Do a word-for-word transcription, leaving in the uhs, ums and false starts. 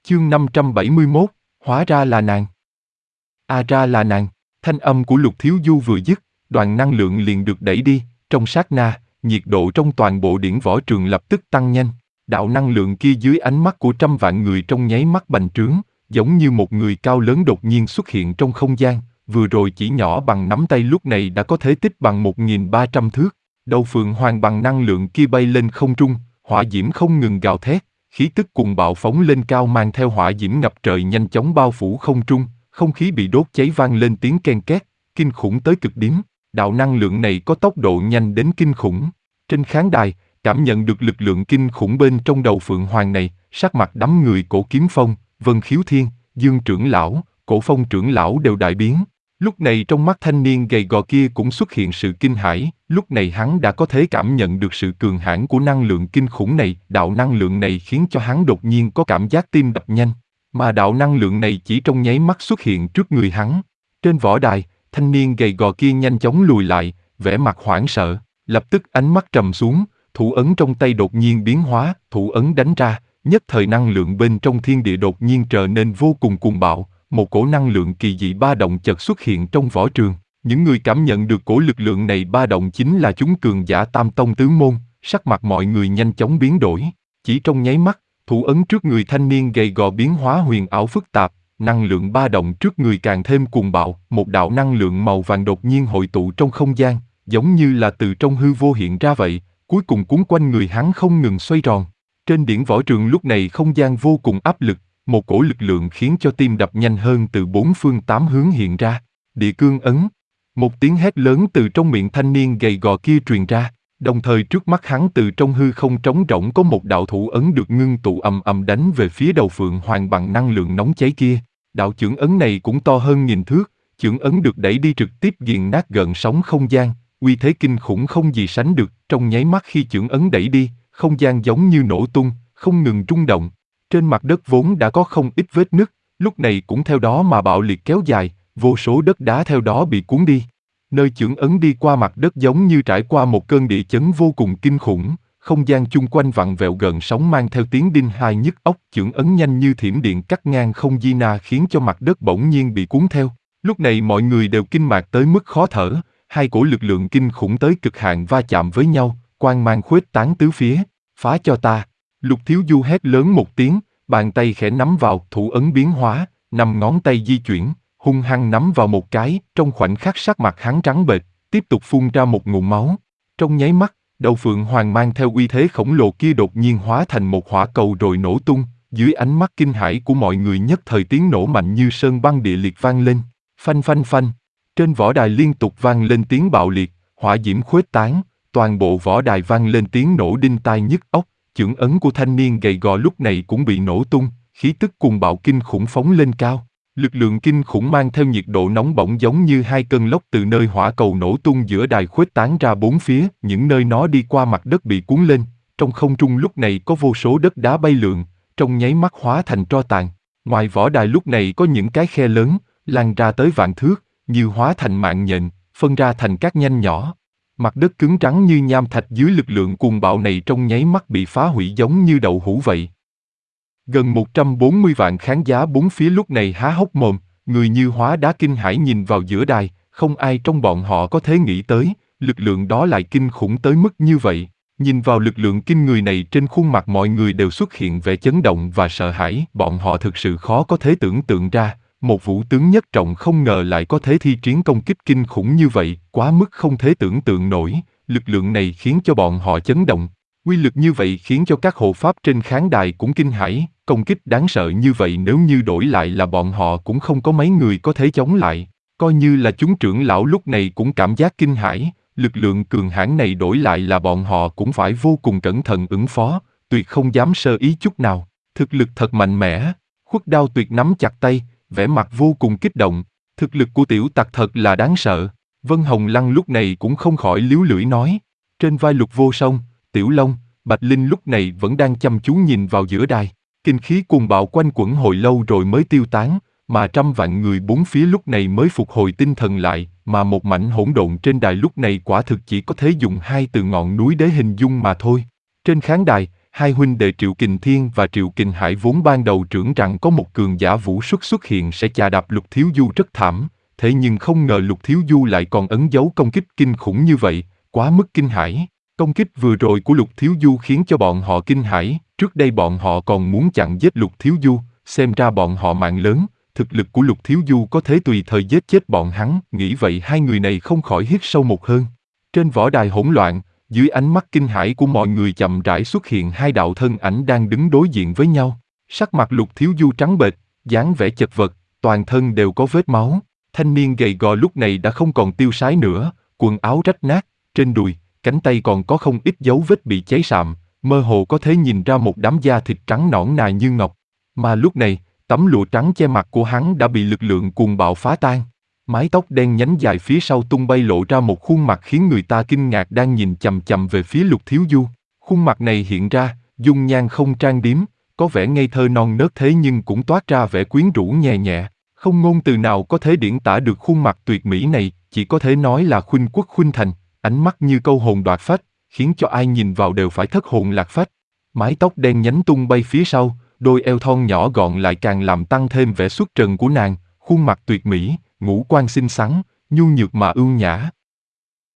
Chương năm trăm bảy mươi mốt, hóa ra là nàng. À ra là nàng, thanh âm của Lục Thiếu Du vừa dứt, đoàn năng lượng liền được đẩy đi, trong sát na, nhiệt độ trong toàn bộ điển võ trường lập tức tăng nhanh. Đạo năng lượng kia dưới ánh mắt của trăm vạn người trong nháy mắt bành trướng, giống như một người cao lớn đột nhiên xuất hiện trong không gian, vừa rồi chỉ nhỏ bằng nắm tay lúc này đã có thể tích bằng một nghìn ba trăm thước. Đầu Phượng Hoàng bằng năng lượng kia bay lên không trung, hỏa diễm không ngừng gào thét, khí tức cuồng bạo phóng lên cao mang theo hỏa diễm ngập trời nhanh chóng bao phủ không trung, không khí bị đốt cháy vang lên tiếng ken két, kinh khủng tới cực điểm. Đạo năng lượng này có tốc độ nhanh đến kinh khủng. Trên khán đài, cảm nhận được lực lượng kinh khủng bên trong đầu Phượng Hoàng này, sắc mặt đám người Cổ Kiếm Phong, Vân Khiếu Thiên, Dương trưởng lão, Cổ Phong trưởng lão đều đại biến. Lúc này trong mắt thanh niên gầy gò kia cũng xuất hiện sự kinh hãi, lúc này hắn đã có thể cảm nhận được sự cường hãn của năng lượng kinh khủng này, đạo năng lượng này khiến cho hắn đột nhiên có cảm giác tim đập nhanh, mà đạo năng lượng này chỉ trong nháy mắt xuất hiện trước người hắn. Trên võ đài, thanh niên gầy gò kia nhanh chóng lùi lại, vẻ mặt hoảng sợ, lập tức ánh mắt trầm xuống, thủ ấn trong tay đột nhiên biến hóa, thủ ấn đánh ra, nhất thời năng lượng bên trong thiên địa đột nhiên trở nên vô cùng cuồng bạo. Một cổ năng lượng kỳ dị ba động chợt xuất hiện trong võ trường. Những người cảm nhận được cổ lực lượng này ba động chính là chúng cường giả tam tông tứ môn, sắc mặt mọi người nhanh chóng biến đổi. Chỉ trong nháy mắt, thủ ấn trước người thanh niên gầy gò biến hóa huyền ảo phức tạp, năng lượng ba động trước người càng thêm cuồng bạo, một đạo năng lượng màu vàng đột nhiên hội tụ trong không gian, giống như là từ trong hư vô hiện ra vậy, cuối cùng cuốn quanh người hắn không ngừng xoay tròn. Trên điển võ trường lúc này không gian vô cùng áp lực, một cổ lực lượng khiến cho tim đập nhanh hơn từ bốn phương tám hướng hiện ra. Địa cương ấn. Một tiếng hét lớn từ trong miệng thanh niên gầy gò kia truyền ra, đồng thời trước mắt hắn từ trong hư không trống rỗng có một đạo thủ ấn được ngưng tụ ầm ầm đánh về phía đầu Phượng Hoàng bằng năng lượng nóng cháy kia. Đạo chưởng ấn này cũng to hơn nghìn thước, chưởng ấn được đẩy đi trực tiếp nghiền nát gợn sóng không gian, uy thế kinh khủng không gì sánh được. Trong nháy mắt khi chưởng ấn đẩy đi, không gian giống như nổ tung, không ngừng rung động. Trên mặt đất vốn đã có không ít vết nứt, lúc này cũng theo đó mà bạo liệt kéo dài, vô số đất đá theo đó bị cuốn đi. Nơi chưởng ấn đi qua mặt đất giống như trải qua một cơn địa chấn vô cùng kinh khủng, không gian chung quanh vặn vẹo gần sóng mang theo tiếng đinh tai nhức óc, chưởng ấn nhanh như thiểm điện cắt ngang không di na khiến cho mặt đất bỗng nhiên bị cuốn theo. Lúc này mọi người đều kinh ngạc tới mức khó thở, hai cổ lực lượng kinh khủng tới cực hạn va chạm với nhau, quang mang khuếch tán tứ phía. Phá cho ta! Lục Thiếu Du hét lớn một tiếng, bàn tay khẽ nắm vào, thủ ấn biến hóa, năm ngón tay di chuyển, hung hăng nắm vào một cái, trong khoảnh khắc sắc mặt hắn trắng bệch, tiếp tục phun ra một ngụm máu. Trong nháy mắt, đầu Phượng Hoàng mang theo uy thế khổng lồ kia đột nhiên hóa thành một hỏa cầu rồi nổ tung, dưới ánh mắt kinh hãi của mọi người nhất thời tiếng nổ mạnh như sơn băng địa liệt vang lên, phanh phanh phanh. Trên võ đài liên tục vang lên tiếng bạo liệt, hỏa diễm khuếch tán, toàn bộ võ đài vang lên tiếng nổ đinh tai nhức óc. Chưởng ấn của thanh niên gầy gò lúc này cũng bị nổ tung, khí tức cuồng bạo kinh khủng phóng lên cao. Lực lượng kinh khủng mang theo nhiệt độ nóng bỏng giống như hai cơn lốc từ nơi hỏa cầu nổ tung giữa đài khuếch tán ra bốn phía, những nơi nó đi qua mặt đất bị cuốn lên. Trong không trung lúc này có vô số đất đá bay lượn, trong nháy mắt hóa thành tro tàn. Ngoài võ đài lúc này có những cái khe lớn, lan ra tới vạn thước, như hóa thành mạng nhện, phân ra thành các nhánh nhỏ. Mặt đất cứng trắng như nham thạch dưới lực lượng cuồng bạo này trong nháy mắt bị phá hủy giống như đậu hũ vậy. Gần một trăm bốn mươi vạn khán giả bốn phía lúc này há hốc mồm, người như hóa đá kinh hãi nhìn vào giữa đài, không ai trong bọn họ có thể nghĩ tới, lực lượng đó lại kinh khủng tới mức như vậy. Nhìn vào lực lượng kinh người này trên khuôn mặt mọi người đều xuất hiện vẻ chấn động và sợ hãi, bọn họ thực sự khó có thể tưởng tượng ra. Một vũ tướng nhất trọng không ngờ lại có thể thi triển công kích kinh khủng như vậy, quá mức không thể tưởng tượng nổi, lực lượng này khiến cho bọn họ chấn động. Uy lực như vậy khiến cho các hộ pháp trên khán đài cũng kinh hãi, công kích đáng sợ như vậy nếu như đổi lại là bọn họ cũng không có mấy người có thể chống lại. Coi như là chúng trưởng lão lúc này cũng cảm giác kinh hãi, lực lượng cường hãn này đổi lại là bọn họ cũng phải vô cùng cẩn thận ứng phó, tuyệt không dám sơ ý chút nào. Thực lực thật mạnh mẽ, Khuất Đao Tuyệt nắm chặt tay, vẻ mặt vô cùng kích động, thực lực của tiểu tặc thật là đáng sợ. Vân Hồng Lăng lúc này cũng không khỏi líu lưỡi nói. Trên vai Lục Vô Song, Tiểu Long, Bạch Linh lúc này vẫn đang chăm chú nhìn vào giữa đài. Kinh khí cuồng bạo quanh quẩn hồi lâu rồi mới tiêu tán, mà trăm vạn người bốn phía lúc này mới phục hồi tinh thần lại, mà một mảnh hỗn độn trên đài lúc này quả thực chỉ có thể dùng hai từ ngọn núi để hình dung mà thôi. Trên khán đài, Hai huynh đệ Triệu Kình Thiên và Triệu Kình Hải vốn ban đầu tưởng rằng có một cường giả vũ xuất xuất hiện sẽ chà đạp Lục Thiếu Du rất thảm, thế nhưng không ngờ Lục Thiếu Du lại còn ẩn giấu công kích kinh khủng như vậy, quá mức kinh hãi. Công kích vừa rồi của Lục Thiếu Du khiến cho bọn họ kinh hãi, trước đây bọn họ còn muốn chặn giết Lục Thiếu Du, xem ra bọn họ mạng lớn, thực lực của Lục Thiếu Du có thể tùy thời giết chết bọn hắn, nghĩ vậy hai người này không khỏi hít sâu một hơi. Trên võ đài hỗn loạn, dưới ánh mắt kinh hãi của mọi người chậm rãi xuất hiện hai đạo thân ảnh đang đứng đối diện với nhau. Sắc mặt Lục Thiếu Du trắng bệch, dáng vẻ chật vật, toàn thân đều có vết máu. Thanh niên gầy gò lúc này đã không còn tiêu sái nữa, quần áo rách nát, trên đùi, cánh tay còn có không ít dấu vết bị cháy sạm, mơ hồ có thể nhìn ra một đám da thịt trắng nõn nà như ngọc. Mà lúc này, tấm lụa trắng che mặt của hắn đã bị lực lượng cuồng bạo phá tan. Mái tóc đen nhánh dài phía sau tung bay lộ ra một khuôn mặt khiến người ta kinh ngạc đang nhìn chằm chằm về phía Lục Thiếu Du. Khuôn mặt này hiện ra, dung nhan không trang điểm, có vẻ ngây thơ non nớt thế nhưng cũng toát ra vẻ quyến rũ nhẹ nhẹ. Không ngôn từ nào có thể diễn tả được khuôn mặt tuyệt mỹ này, chỉ có thể nói là khuynh quốc khuynh thành, ánh mắt như câu hồn đoạt phách, khiến cho ai nhìn vào đều phải thất hồn lạc phách. Mái tóc đen nhánh tung bay phía sau, đôi eo thon nhỏ gọn lại càng làm tăng thêm vẻ xuất trần của nàng, khuôn mặt tuyệt mỹ, ngũ quan xinh xắn, nhu nhược mà ưu nhã,